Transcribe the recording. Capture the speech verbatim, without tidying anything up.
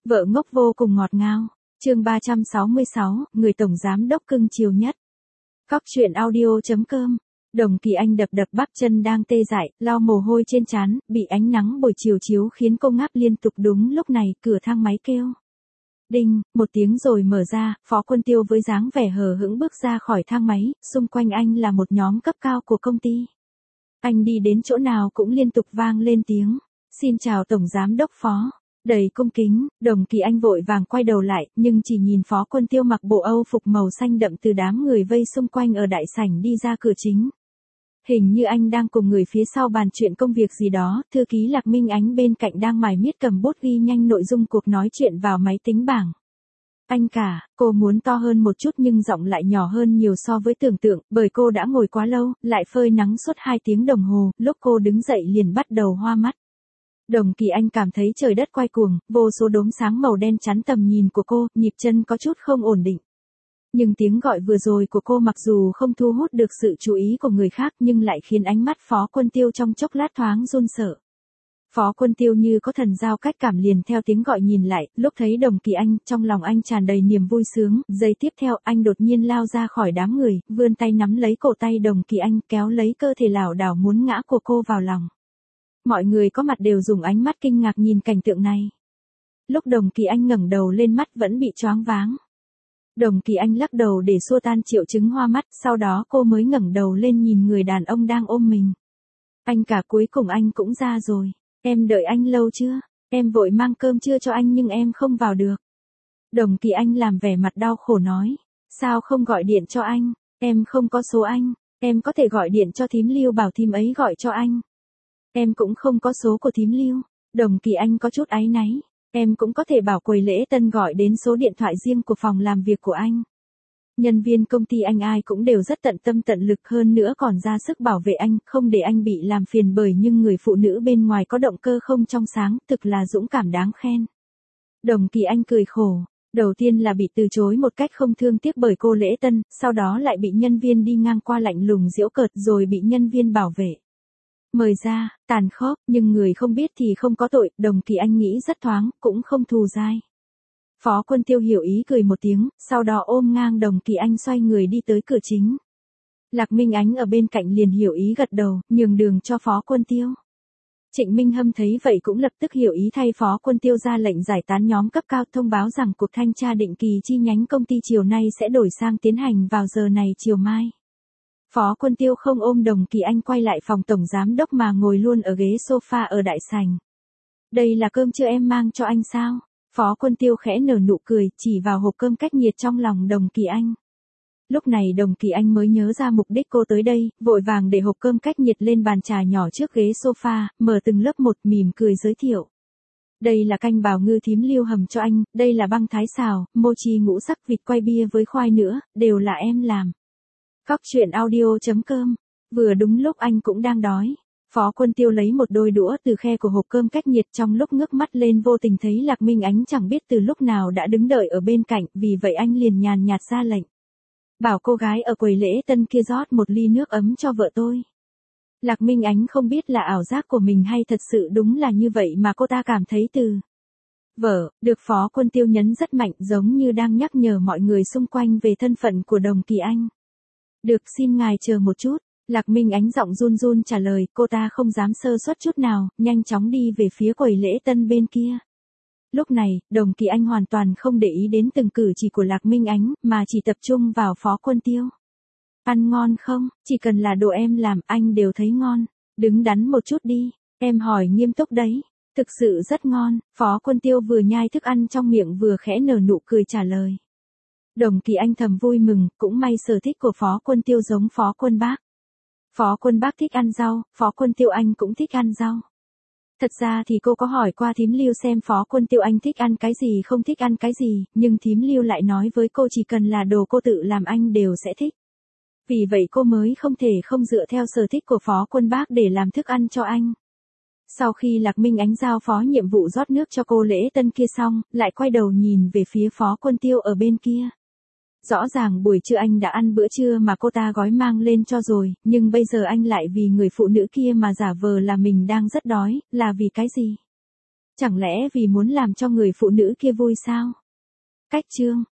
Vợ ngốc vô cùng ngọt ngào. Chương ba trăm sáu mươi sáu, người tổng giám đốc cưng chiều nhất. Cóc truyện audio chấm com. Đồng Kỳ Anh đập đập bắp chân đang tê dại, lau mồ hôi trên trán, bị ánh nắng buổi chiều chiếu khiến cô ngáp liên tục. Đúng lúc này, cửa thang máy kêu. Đinh, một tiếng rồi mở ra, Phó Quân Tiêu với dáng vẻ hờ hững bước ra khỏi thang máy, xung quanh anh là một nhóm cấp cao của công ty. Anh đi đến chỗ nào cũng liên tục vang lên tiếng. Xin chào Tổng Giám đốc Phó. Đầy cung kính, Đồng Kỳ Anh vội vàng quay đầu lại, nhưng chỉ nhìn Phó Quân Tiêu mặc bộ Âu phục màu xanh đậm từ đám người vây xung quanh ở đại sảnh đi ra cửa chính. Hình như anh đang cùng người phía sau bàn chuyện công việc gì đó, thư ký Lạc Minh Ánh bên cạnh đang mải miết cầm bút ghi nhanh nội dung cuộc nói chuyện vào máy tính bảng. Anh cả, cô muốn to hơn một chút nhưng giọng lại nhỏ hơn nhiều so với tưởng tượng, bởi cô đã ngồi quá lâu, lại phơi nắng suốt hai tiếng đồng hồ, lúc cô đứng dậy liền bắt đầu hoa mắt. Đồng Kỳ Anh cảm thấy trời đất quay cuồng, vô số đốm sáng màu đen chắn tầm nhìn của cô, nhịp chân có chút không ổn định. Nhưng tiếng gọi vừa rồi của cô mặc dù không thu hút được sự chú ý của người khác nhưng lại khiến ánh mắt Phó Quân Tiêu trong chốc lát thoáng run sợ. Phó Quân Tiêu như có thần giao cách cảm liền theo tiếng gọi nhìn lại, lúc thấy Đồng Kỳ Anh, trong lòng anh tràn đầy niềm vui sướng, giây tiếp theo anh đột nhiên lao ra khỏi đám người, vươn tay nắm lấy cổ tay Đồng Kỳ Anh, kéo lấy cơ thể lảo đảo muốn ngã của cô vào lòng. Mọi người có mặt đều dùng ánh mắt kinh ngạc nhìn cảnh tượng này. Lúc Đồng Kỳ Anh ngẩng đầu lên mắt vẫn bị choáng váng. Đồng Kỳ Anh lắc đầu để xua tan triệu chứng hoa mắt, sau đó cô mới ngẩng đầu lên nhìn người đàn ông đang ôm mình. Anh cả, cuối cùng anh cũng ra rồi. Em đợi anh lâu chưa? Em vội mang cơm trưa cho anh nhưng em không vào được. Đồng Kỳ Anh làm vẻ mặt đau khổ nói. Sao không gọi điện cho anh? Em không có số anh. Em có thể gọi điện cho thím Lưu bảo thím ấy gọi cho anh. Em cũng không có số của thím Lưu. Đồng Kỳ Anh có chút áy náy. Em cũng có thể bảo quầy lễ tân gọi đến số điện thoại riêng của phòng làm việc của anh. Nhân viên công ty anh ai cũng đều rất tận tâm tận lực, hơn nữa còn ra sức bảo vệ anh, không để anh bị làm phiền bởi nhưng người phụ nữ bên ngoài có động cơ không trong sáng, thực là dũng cảm đáng khen. Đồng Kỳ Anh cười khổ. Đầu tiên là bị từ chối một cách không thương tiếc bởi cô lễ tân, sau đó lại bị nhân viên đi ngang qua lạnh lùng giễu cợt, rồi bị nhân viên bảo vệ mời ra, tàn khốc, nhưng người không biết thì không có tội, Đồng Kỳ Anh nghĩ rất thoáng, cũng không thù dai. Phó Quân Tiêu hiểu ý cười một tiếng, sau đó ôm ngang Đồng Kỳ Anh xoay người đi tới cửa chính. Lạc Minh Ánh ở bên cạnh liền hiểu ý gật đầu, nhường đường cho Phó Quân Tiêu. Trịnh Minh Hâm thấy vậy cũng lập tức hiểu ý thay Phó Quân Tiêu ra lệnh giải tán nhóm cấp cao, thông báo rằng cuộc thanh tra định kỳ chi nhánh công ty chiều nay sẽ đổi sang tiến hành vào giờ này chiều mai. Phó Quân Tiêu không ôm Đồng Kỳ Anh quay lại phòng tổng giám đốc mà ngồi luôn ở ghế sofa ở đại sảnh. Đây là cơm trưa em mang cho anh sao? Phó Quân Tiêu khẽ nở nụ cười, chỉ vào hộp cơm cách nhiệt trong lòng Đồng Kỳ Anh. Lúc này Đồng Kỳ Anh mới nhớ ra mục đích cô tới đây, vội vàng để hộp cơm cách nhiệt lên bàn trà nhỏ trước ghế sofa, mở từng lớp một, mỉm cười giới thiệu. Đây là canh bào ngư thím Lưu hầm cho anh, đây là băng thái xào, mochi ngũ sắc, vịt quay bia với khoai nữa, đều là em làm. Cóc truyện audio chấm com. Vừa đúng lúc anh cũng đang đói. Phó Quân Tiêu lấy một đôi đũa từ khe của hộp cơm cách nhiệt, trong lúc ngước mắt lên vô tình thấy Lạc Minh Ánh chẳng biết từ lúc nào đã đứng đợi ở bên cạnh, vì vậy anh liền nhàn nhạt ra lệnh. Bảo cô gái ở quầy lễ tân kia rót một ly nước ấm cho vợ tôi. Lạc Minh Ánh không biết là ảo giác của mình hay thật sự đúng là như vậy mà cô ta cảm thấy từ vợ, được Phó Quân Tiêu nhấn rất mạnh, giống như đang nhắc nhở mọi người xung quanh về thân phận của Đồng Kỳ Anh. Được, xin ngài chờ một chút. Lạc Minh Ánh giọng run run trả lời, cô ta không dám sơ suất chút nào, nhanh chóng đi về phía quầy lễ tân bên kia. Lúc này, Đồng Kỳ Anh hoàn toàn không để ý đến từng cử chỉ của Lạc Minh Ánh, mà chỉ tập trung vào Phó Quân Tiêu. Ăn ngon không? Chỉ cần là đồ em làm, anh đều thấy ngon. Đứng đắn một chút đi, em hỏi nghiêm túc đấy. Thực sự rất ngon. Phó Quân Tiêu vừa nhai thức ăn trong miệng vừa khẽ nở nụ cười trả lời. Đồng Kỳ Anh thầm vui mừng, cũng may sở thích của Phó Quân Tiêu giống Phó Quân Bác. Phó Quân Bác thích ăn rau, Phó Quân Tiêu Anh cũng thích ăn rau. Thật ra thì cô có hỏi qua thím Lưu xem Phó Quân Tiêu Anh thích ăn cái gì không thích ăn cái gì, nhưng thím Lưu lại nói với cô chỉ cần là đồ cô tự làm anh đều sẽ thích. Vì vậy cô mới không thể không dựa theo sở thích của Phó Quân Bác để làm thức ăn cho anh. Sau khi Lạc Minh Ánh giao phó nhiệm vụ rót nước cho cô lễ tân kia xong, lại quay đầu nhìn về phía Phó Quân Tiêu ở bên kia. Rõ ràng buổi trưa anh đã ăn bữa trưa mà cô ta gói mang lên cho rồi, nhưng bây giờ anh lại vì người phụ nữ kia mà giả vờ là mình đang rất đói, là vì cái gì? Chẳng lẽ vì muốn làm cho người phụ nữ kia vui sao? Cách chương